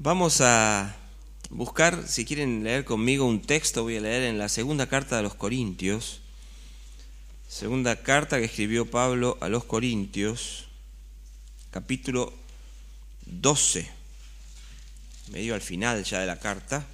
Vamos a buscar, si quieren leer conmigo un texto, voy a leer en la segunda carta de los Corintios, segunda carta que escribió Pablo a los Corintios, capítulo 12, medio al final ya de la carta.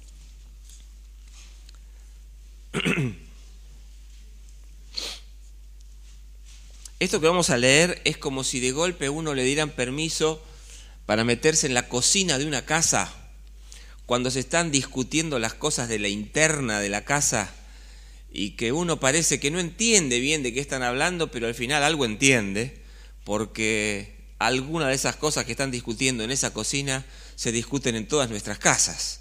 Esto que vamos a leer es como si de golpe a uno le dieran permiso para meterse en la cocina de una casa, cuando se están discutiendo las cosas de la interna de la casa y que uno parece que no entiende bien de qué están hablando, pero al final algo entiende, porque alguna de esas cosas que están discutiendo en esa cocina se discuten en todas nuestras casas.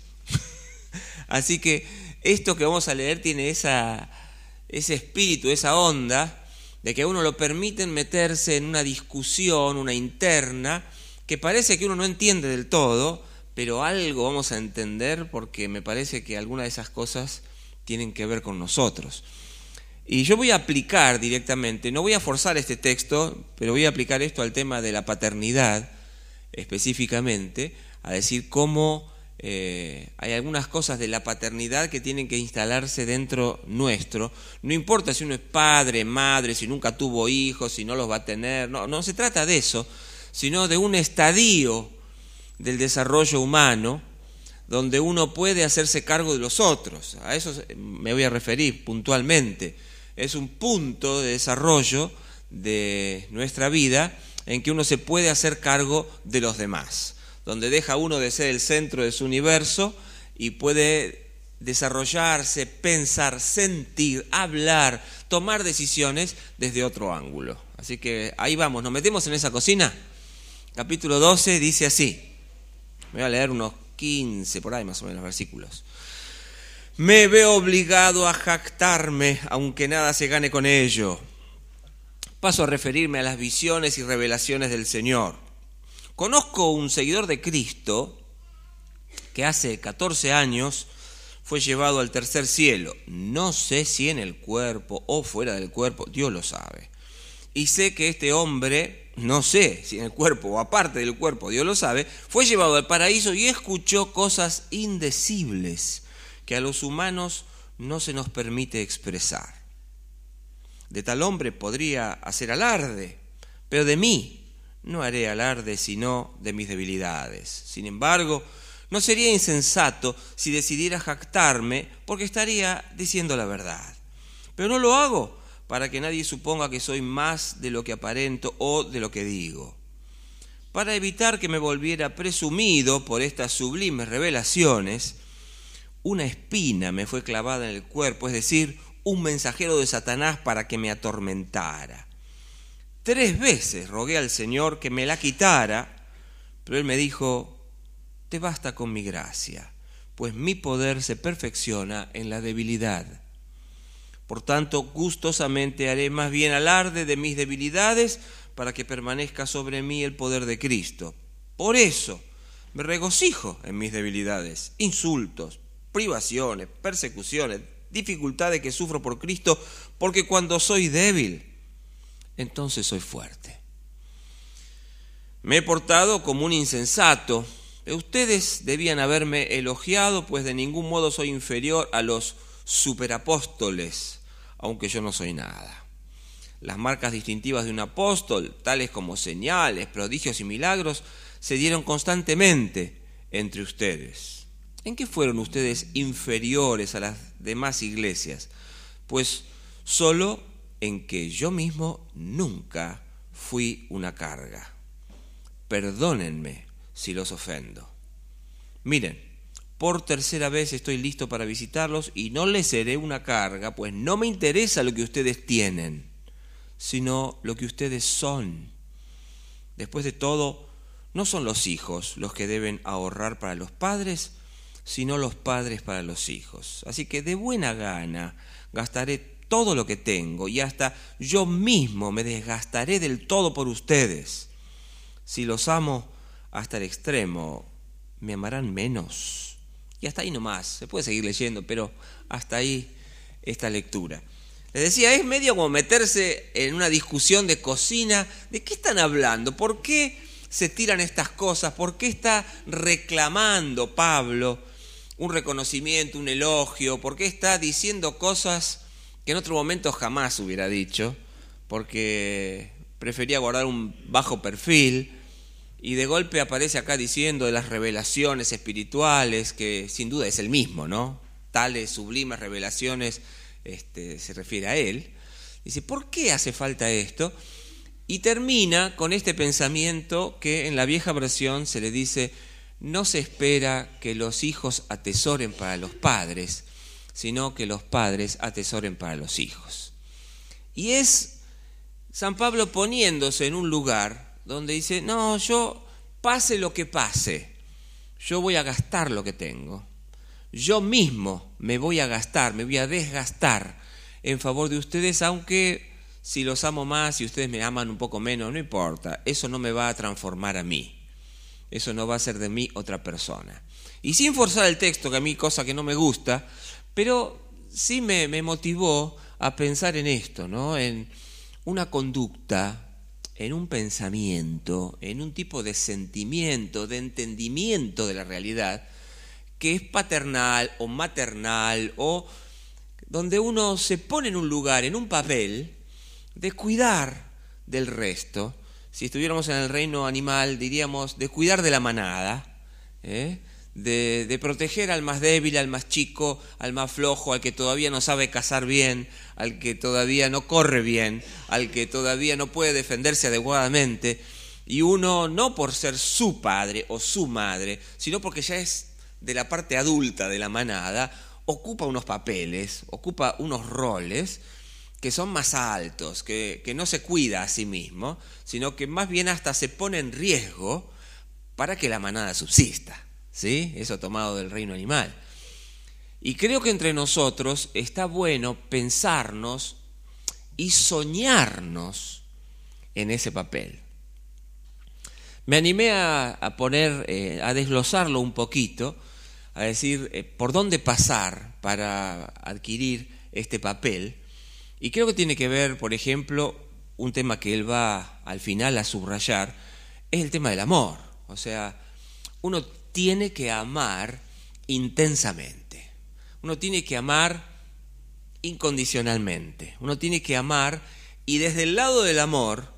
Así que esto que vamos a leer tiene ese espíritu, esa onda, de que a uno lo permiten meterse en una discusión, una interna, que parece que uno no entiende del todo, pero algo vamos a entender porque me parece que alguna de esas cosas tienen que ver con nosotros. Y yo voy a aplicar directamente, no voy a forzar este texto, pero voy a aplicar esto al tema de la paternidad específicamente, a decir cómo hay algunas cosas de la paternidad que tienen que instalarse dentro nuestro. No importa si uno es padre, madre, si nunca tuvo hijos, si no los va a tener, no se trata de eso, sino de un estadio del desarrollo humano donde uno puede hacerse cargo de los otros. A eso me voy a referir puntualmente. Es un punto de desarrollo de nuestra vida en que uno se puede hacer cargo de los demás, donde deja uno de ser el centro de su universo y puede desarrollarse, pensar, sentir, hablar, tomar decisiones desde otro ángulo. Así que ahí vamos, nos metemos en esa cocina. Capítulo 12 dice así, voy a leer unos 15 por ahí más o menos versículos. Me veo obligado a jactarme, aunque nada se gane con ello. Paso a referirme a las visiones y revelaciones del Señor. Conozco un seguidor de Cristo que hace 14 años fue llevado al tercer cielo. No sé si en el cuerpo o fuera del cuerpo, Dios lo sabe. Y sé que este hombre, no sé si en el cuerpo o aparte del cuerpo, Dios lo sabe, fue llevado al paraíso y escuchó cosas indecibles que a los humanos no se nos permite expresar. De tal hombre podría hacer alarde, pero de mí no haré alarde sino de mis debilidades. Sin embargo, no sería insensato si decidiera jactarme, porque estaría diciendo la verdad. Pero no lo hago para que nadie suponga que soy más de lo que aparento o de lo que digo. Para evitar que me volviera presumido por estas sublimes revelaciones, una espina me fue clavada en el cuerpo, es decir, un mensajero de Satanás para que me atormentara. 3 veces rogué al Señor que me la quitara, pero Él me dijo, te basta con mi gracia, pues mi poder se perfecciona en la debilidad. Por tanto, gustosamente haré más bien alarde de mis debilidades para que permanezca sobre mí el poder de Cristo. Por eso me regocijo en mis debilidades, insultos, privaciones, persecuciones, dificultades que sufro por Cristo, porque cuando soy débil, entonces soy fuerte. Me he portado como un insensato. Ustedes debían haberme elogiado, pues de ningún modo soy inferior a los superapóstoles, aunque yo no soy nada. Las marcas distintivas de un apóstol, tales como señales, prodigios y milagros, se dieron constantemente entre ustedes. ¿En qué fueron ustedes inferiores a las demás iglesias? Pues solo en que yo mismo nunca fui una carga. Perdónenme si los ofendo. Miren, por tercera vez estoy listo para visitarlos y no les seré una carga, pues no me interesa lo que ustedes tienen, sino lo que ustedes son. Después de todo, no son los hijos los que deben ahorrar para los padres, sino los padres para los hijos. Así que de buena gana gastaré todo lo que tengo y hasta yo mismo me desgastaré del todo por ustedes. Si los amo hasta el extremo, ¿me amarán menos? Y hasta ahí nomás, se puede seguir leyendo, pero hasta ahí esta lectura. Les decía, es medio como meterse en una discusión de cocina. ¿De qué están hablando? ¿Por qué se tiran estas cosas? ¿Por qué está reclamando Pablo un reconocimiento, un elogio? ¿Por qué está diciendo cosas que en otro momento jamás hubiera dicho? Porque prefería guardar un bajo perfil y de golpe aparece acá diciendo de las revelaciones espirituales, que sin duda es el mismo, ¿no? Tales sublimes revelaciones se refiere a él. Dice, ¿por qué hace falta esto? Y termina con este pensamiento que en la vieja versión se le dice: no se espera que los hijos atesoren para los padres, sino que los padres atesoren para los hijos. Y es San Pablo poniéndose en un lugar donde dice, no, yo pase lo que pase, yo voy a gastar lo que tengo. Yo mismo me voy a gastar, me voy a desgastar en favor de ustedes, aunque si los amo más y ustedes me aman un poco menos, no importa, eso no me va a transformar a mí, eso no va a hacer de mí otra persona. Y sin forzar el texto, que a mí cosa que no me gusta, pero sí me motivó a pensar en esto, ¿no? En una conducta, en un pensamiento, en un tipo de sentimiento, de entendimiento de la realidad, que es paternal o maternal, o donde uno se pone en un lugar, en un papel, de cuidar del resto. Si estuviéramos en el reino animal, diríamos de cuidar de la manada, de proteger al más débil, al más chico, al más flojo, al que todavía no sabe cazar bien, al que todavía no corre bien, al que todavía no puede defenderse adecuadamente. Y uno, no por ser su padre o su madre, sino porque ya es de la parte adulta de la manada, ocupa unos papeles, ocupa unos roles que son más altos, que no se cuida a sí mismo, sino que más bien hasta se pone en riesgo para que la manada subsista, ¿sí? Eso tomado del reino animal. Y creo que entre nosotros está bueno pensarnos y soñarnos en ese papel. Me animé a poner, a desglosarlo un poquito, a decir por dónde pasar para adquirir este papel. Y creo que tiene que ver, por ejemplo, un tema que él va al final a subrayar, es el tema del amor. O sea, uno tiene que amar intensamente. Uno tiene que amar incondicionalmente. Uno tiene que amar, y desde el lado del amor,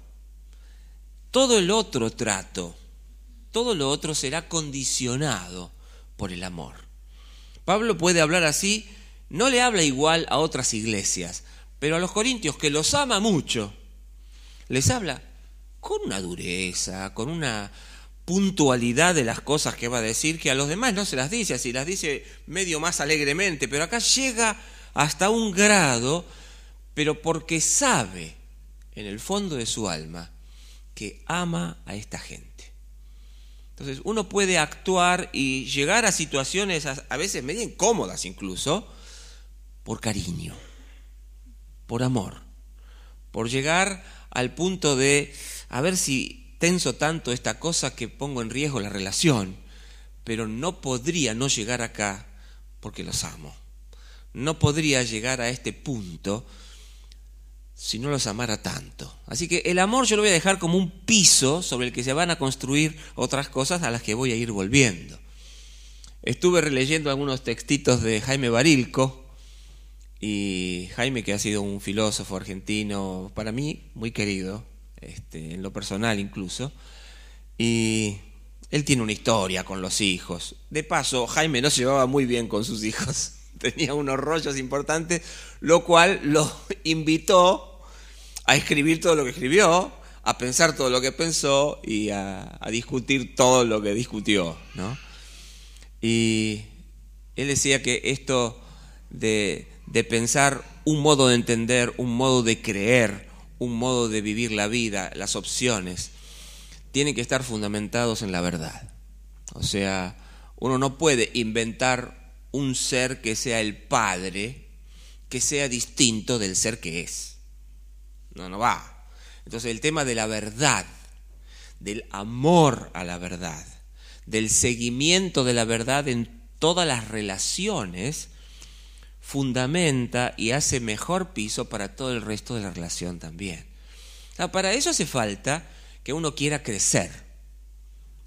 todo el otro trato, todo lo otro será condicionado por el amor. Pablo puede hablar así, no le habla igual a otras iglesias, pero a los corintios, que los ama mucho, les habla con una dureza, con una puntualidad de las cosas que va a decir, que a los demás no se las dice, así las dice medio más alegremente, pero acá llega hasta un grado, pero porque sabe en el fondo de su alma que ama a esta gente. Entonces uno puede actuar y llegar a situaciones a veces medio incómodas incluso, por cariño, por amor, por llegar al punto de a ver si tenso tanto esta cosa que pongo en riesgo la relación, pero no podría no llegar acá porque los amo. No podría llegar a este punto si no los amara tanto. Así que el amor yo lo voy a dejar como un piso sobre el que se van a construir otras cosas a las que voy a ir volviendo. Estuve releyendo algunos textitos de Jaime Barilco, y Jaime, que ha sido un filósofo argentino para mí muy querido, en lo personal incluso, y él tiene una historia con los hijos. De paso, Jaime no se llevaba muy bien con sus hijos, tenía unos rollos importantes, lo cual lo invitó a escribir todo lo que escribió, a pensar todo lo que pensó y a discutir todo lo que discutió, ¿no? Y él decía que esto de pensar un modo de entender, un modo de creer, un modo de vivir la vida, las opciones, tienen que estar fundamentados en la verdad. O sea, uno no puede inventar un ser que sea el Padre, que sea distinto del ser que es. No va. Entonces el tema de la verdad, del amor a la verdad, del seguimiento de la verdad en todas las relaciones, fundamenta y hace mejor piso para todo el resto de la relación también. O sea, para eso hace falta que uno quiera crecer.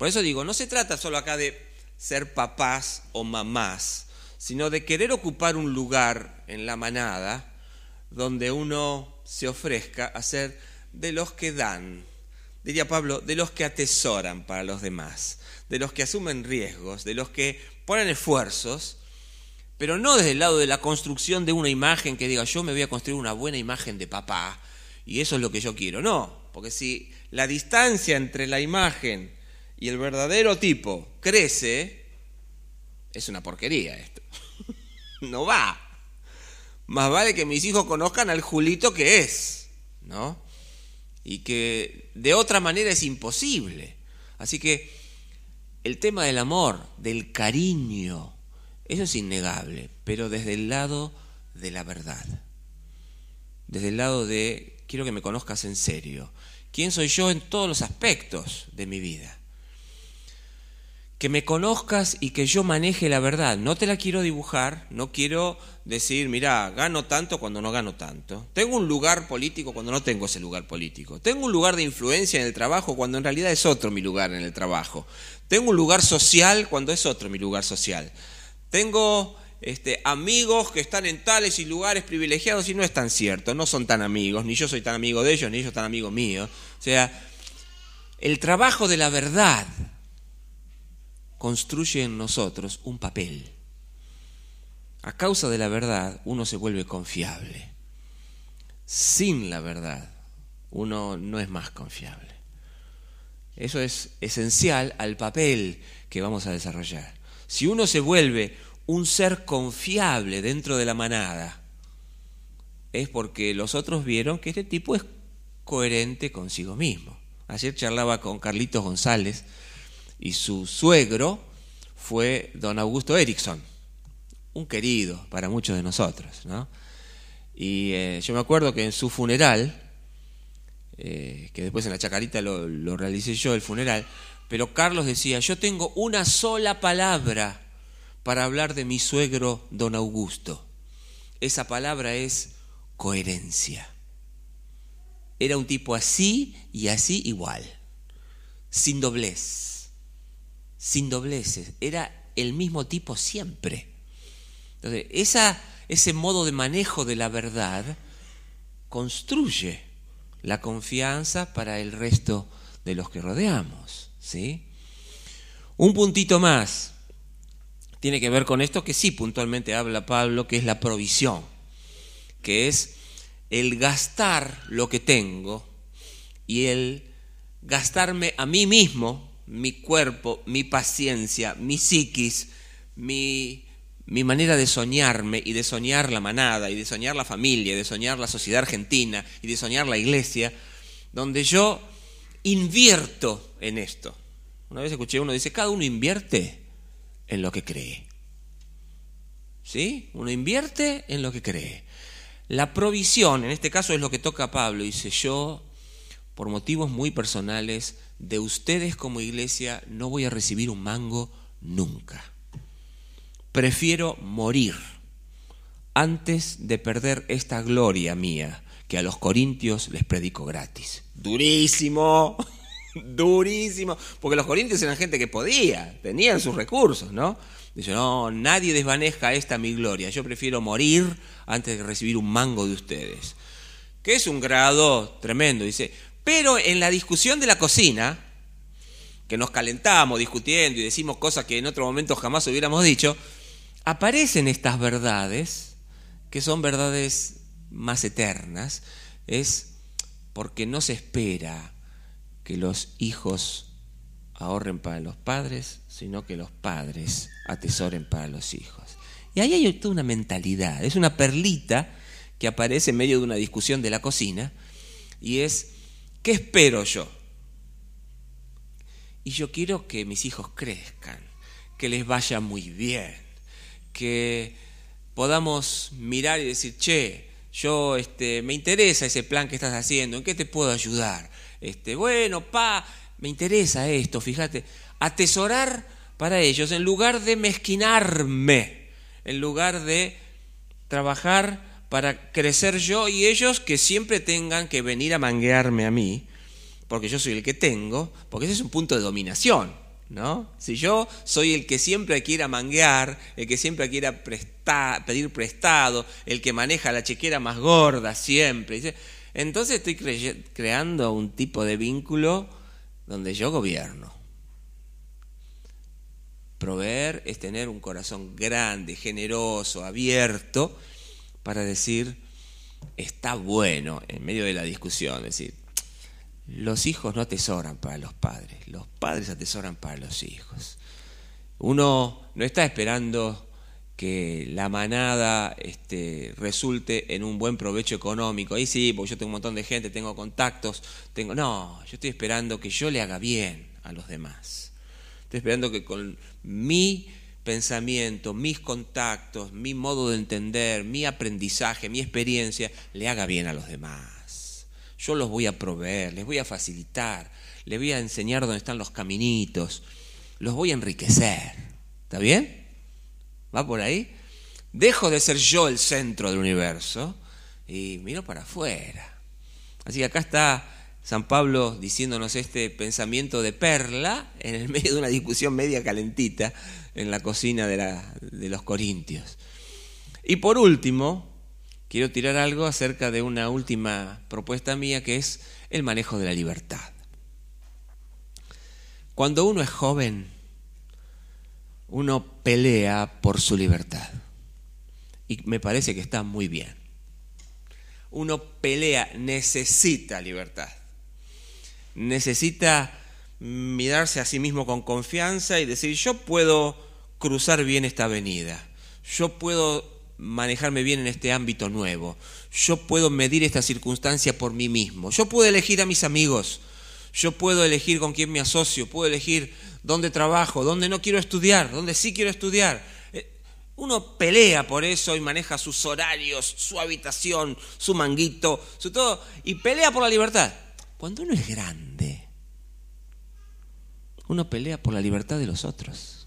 Por eso digo, no se trata solo acá de ser papás o mamás, sino de querer ocupar un lugar en la manada donde uno se ofrezca a ser de los que dan, diría Pablo, de los que atesoran para los demás, de los que asumen riesgos, de los que ponen esfuerzos, pero no desde el lado de la construcción de una imagen que diga yo me voy a construir una buena imagen de papá y eso es lo que yo quiero. No, porque si la distancia entre la imagen y el verdadero tipo crece, es una porquería esto. No va. Más vale que mis hijos conozcan al Julito que es, ¿no? Y que de otra manera es imposible. Así que el tema del amor, del cariño, eso es innegable, pero desde el lado de la verdad. Desde el lado de quiero que me conozcas en serio. ¿Quién soy yo en todos los aspectos de mi vida? Que me conozcas y que yo maneje la verdad. No te la quiero dibujar, no quiero decir, mirá, gano tanto cuando no gano tanto. Tengo un lugar político cuando no tengo ese lugar político. Tengo un lugar de influencia en el trabajo cuando en realidad es otro mi lugar en el trabajo. Tengo un lugar social cuando es otro mi lugar social. Tengo amigos que están en tales y lugares privilegiados y no es tan cierto, no son tan amigos, ni yo soy tan amigo de ellos, ni ellos tan amigos míos. O sea, el trabajo de la verdad construye en nosotros un papel. A causa de la verdad, uno se vuelve confiable. Sin la verdad, uno no es más confiable. Eso es esencial al papel que vamos a desarrollar. Si uno se vuelve un ser confiable dentro de la manada, es porque los otros vieron que este tipo es coherente consigo mismo. Ayer charlaba con Carlitos González, y su suegro fue don Augusto Erickson, un querido para muchos de nosotros, ¿no? Y yo me acuerdo que en su funeral, que después en la Chacarita lo realicé yo, el funeral, pero Carlos decía, yo tengo una sola palabra para hablar de mi suegro don Augusto. Esa palabra es coherencia. Era un tipo así y así igual, sin doblez. Sin dobleces, era el mismo tipo siempre. Entonces, ese modo de manejo de la verdad construye la confianza para el resto de los que rodeamos, ¿sí? Un puntito más tiene que ver con esto que sí puntualmente habla Pablo, que es la provisión, que es el gastar lo que tengo y el gastarme a mí mismo, mi cuerpo, mi paciencia, mi psiquis, mi manera de soñarme y de soñar la manada y de soñar la familia y de soñar la sociedad argentina y de soñar la iglesia, donde yo invierto en esto. Una vez escuché uno dice, cada uno invierte en lo que cree. ¿Sí? Uno invierte en lo que cree. La provisión, en este caso es lo que toca a Pablo, dice yo, por motivos muy personales, de ustedes como iglesia no voy a recibir un mango nunca. Prefiero morir antes de perder esta gloria mía que a los corintios les predico gratis. Durísimo, durísimo, porque los corintios eran gente que podía, tenían sus recursos, ¿no? Dice, no, nadie desvanezca esta mi gloria, yo prefiero morir antes de recibir un mango de ustedes. Que es un grado tremendo, dice. Pero en la discusión de la cocina, que nos calentamos discutiendo y decimos cosas que en otro momento jamás hubiéramos dicho, aparecen estas verdades, que son verdades más eternas, es porque no se espera que los hijos ahorren para los padres, sino que los padres atesoren para los hijos. Y ahí hay toda una mentalidad, es una perlita que aparece en medio de una discusión de la cocina, y es, ¿qué espero yo? Y yo quiero que mis hijos crezcan, que les vaya muy bien, que podamos mirar y decir, che, yo me interesa ese plan que estás haciendo, ¿en qué te puedo ayudar? Bueno, me interesa esto, fíjate, atesorar para ellos en lugar de mezquinarme, en lugar de trabajar para crecer yo y ellos que siempre tengan que venir a manguearme a mí, porque yo soy el que tengo, porque ese es un punto de dominación. ¿no? Si yo soy el que siempre quiere manguear, el que siempre quiere pedir prestado, el que maneja la chequera más gorda siempre, entonces estoy creando un tipo de vínculo donde yo gobierno. Proveer es tener un corazón grande, generoso, abierto, para decir, está bueno en medio de la discusión, es decir, los hijos no atesoran para los padres atesoran para los hijos. Uno no está esperando que la manada resulte en un buen provecho económico. Ahí sí, porque yo tengo un montón de gente, tengo contactos, no, yo estoy esperando que yo le haga bien a los demás. Estoy esperando que con mi pensamiento, mis contactos, mi modo de entender, mi aprendizaje, mi experiencia, le haga bien a los demás. Yo los voy a proveer, les voy a facilitar, les voy a enseñar dónde están los caminitos, los voy a enriquecer. ¿Está bien? ¿Va por ahí? Dejo de ser yo el centro del universo y miro para afuera. Así que acá está San Pablo diciéndonos este pensamiento de perla en el medio de una discusión media calentita en la cocina de los corintios. Y por último, quiero tirar algo acerca de una última propuesta mía, que es el manejo de la libertad. Cuando uno es joven, uno pelea por su libertad. Y me parece que está muy bien. Uno pelea, necesita libertad. Necesita mirarse a sí mismo con confianza y decir, yo puedo cruzar bien esta avenida, yo puedo manejarme bien en este ámbito nuevo, yo puedo medir esta circunstancia por mí mismo, yo puedo elegir a mis amigos, yo puedo elegir con quién me asocio, puedo elegir dónde trabajo, dónde no quiero estudiar, dónde sí quiero estudiar. Uno pelea por eso y maneja sus horarios, su habitación, su manguito, su todo, y pelea por la libertad. Cuando uno es grande, uno pelea por la libertad de los otros.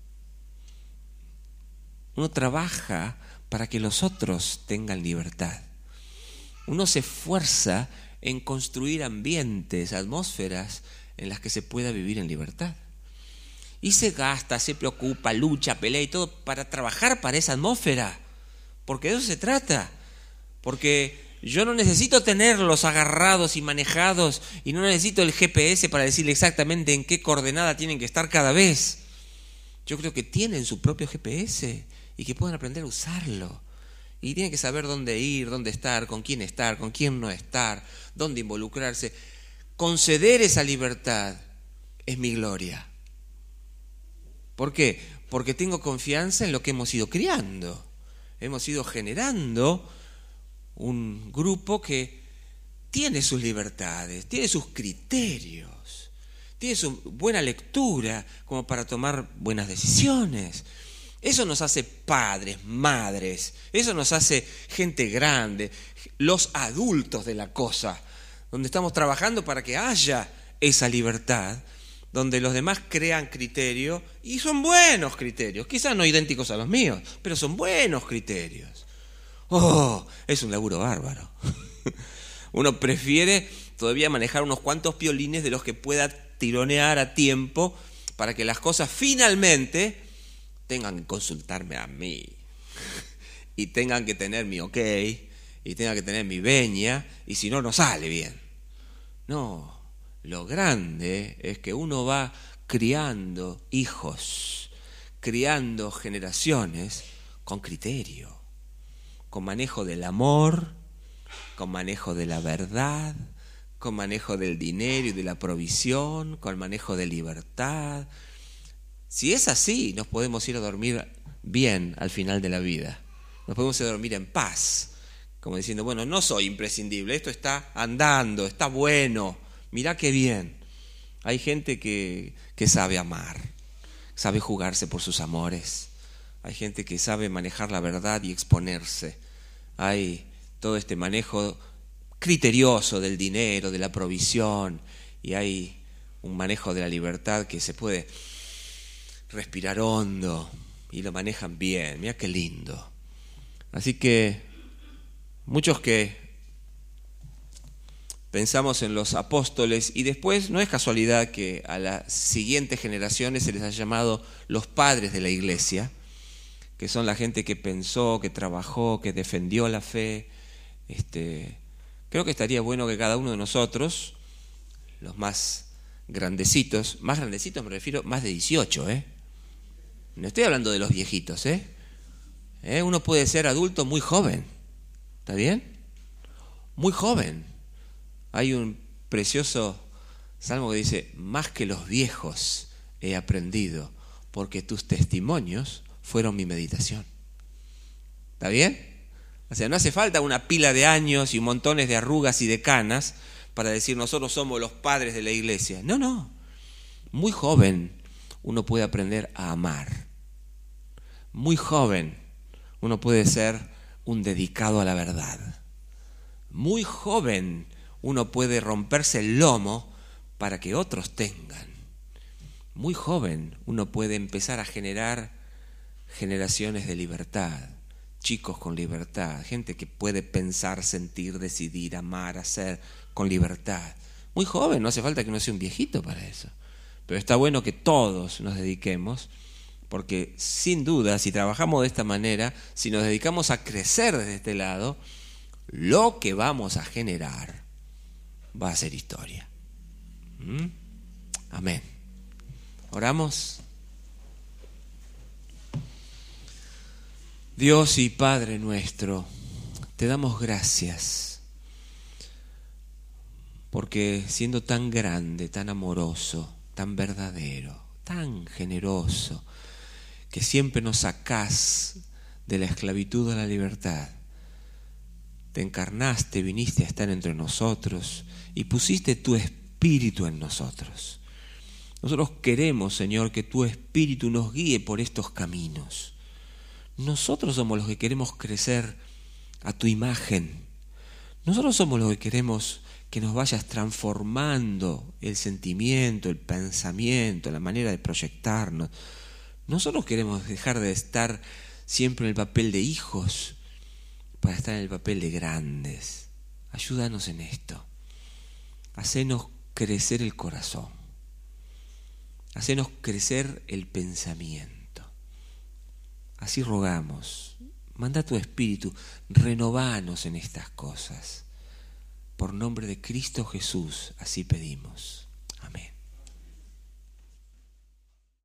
Uno trabaja para que los otros tengan libertad. Uno se esfuerza en construir ambientes, atmósferas en las que se pueda vivir en libertad. Y se gasta, se preocupa, lucha, pelea y todo para trabajar para esa atmósfera. Porque de eso se trata. Porque yo no necesito tenerlos agarrados y manejados y no necesito el GPS para decirle exactamente en qué coordenada tienen que estar cada vez. Yo creo que tienen su propio GPS y que pueden aprender a usarlo. Y tienen que saber dónde ir, dónde estar, con quién no estar, dónde involucrarse. Conceder esa libertad es mi gloria. ¿Por qué? Porque tengo confianza en lo que hemos ido criando. Hemos ido generando un grupo que tiene sus libertades, tiene sus criterios, tiene su buena lectura como para tomar buenas decisiones. Eso nos hace padres, madres, eso nos hace gente grande, los adultos de la cosa, donde estamos trabajando para que haya esa libertad, donde los demás crean criterio y son buenos criterios, quizás no idénticos a los míos, pero son buenos criterios. ¡Oh! Es un laburo bárbaro. Uno prefiere todavía manejar unos cuantos piolines de los que pueda tironear a tiempo para que las cosas finalmente tengan que consultarme a mí y tengan que tener mi ok y tengan que tener mi veña y si no, no sale bien. No, lo grande es que uno va criando hijos, criando generaciones con criterio, con manejo del amor, con manejo de la verdad, con manejo del dinero y de la provisión, con manejo de libertad. Si es así, nos podemos ir a dormir bien al final de la vida. Nos podemos ir a dormir en paz, como diciendo, bueno, no soy imprescindible, esto está andando, está bueno, mirá qué bien. Hay gente que sabe amar, sabe jugarse por sus amores. Hay gente que sabe manejar la verdad y exponerse. Hay todo este manejo criterioso del dinero, de la provisión, y hay un manejo de la libertad que se puede respirar hondo y lo manejan bien. Mira qué lindo. Así que muchos que pensamos en los apóstoles y después no es casualidad que a las siguientes generaciones se les haya llamado los padres de la iglesia, que son la gente que pensó, que trabajó, que defendió la fe. Creo que estaría bueno que cada uno de nosotros, los más grandecitos me refiero más de 18, no estoy hablando de los viejitos, uno puede ser adulto muy joven, ¿está bien? Muy joven. Hay un precioso salmo que dice: más que los viejos he aprendido, porque tus testimonios fueron mi meditación. ¿Está bien? O sea, no hace falta una pila de años y montones de arrugas y de canas para decir nosotros somos los padres de la iglesia. No. Muy joven uno puede aprender a amar. Muy joven uno puede ser un dedicado a la verdad. Muy joven uno puede romperse el lomo para que otros tengan. Muy joven uno puede empezar a generar generaciones de libertad, chicos con libertad, gente que puede pensar, sentir, decidir, amar, hacer con libertad. Muy joven, no hace falta que uno sea un viejito para eso. Pero está bueno que todos nos dediquemos, porque sin duda, si trabajamos de esta manera, si nos dedicamos a crecer desde este lado, lo que vamos a generar va a ser historia. Amén. ¿Oramos? Dios y Padre nuestro, te damos gracias, porque siendo tan grande, tan amoroso, tan verdadero, tan generoso, que siempre nos sacás de la esclavitud a la libertad, te encarnaste, viniste a estar entre nosotros y pusiste tu Espíritu en nosotros. Nosotros queremos, Señor, que tu Espíritu nos guíe por estos caminos. Nosotros somos los que queremos crecer a tu imagen. Nosotros somos los que queremos que nos vayas transformando el sentimiento, el pensamiento, la manera de proyectarnos. Nosotros queremos dejar de estar siempre en el papel de hijos para estar en el papel de grandes. Ayúdanos en esto. Hacenos crecer el corazón. Hacenos crecer el pensamiento. Así rogamos. Manda tu Espíritu, renovanos en estas cosas. Por nombre de Cristo Jesús, así pedimos. Amén.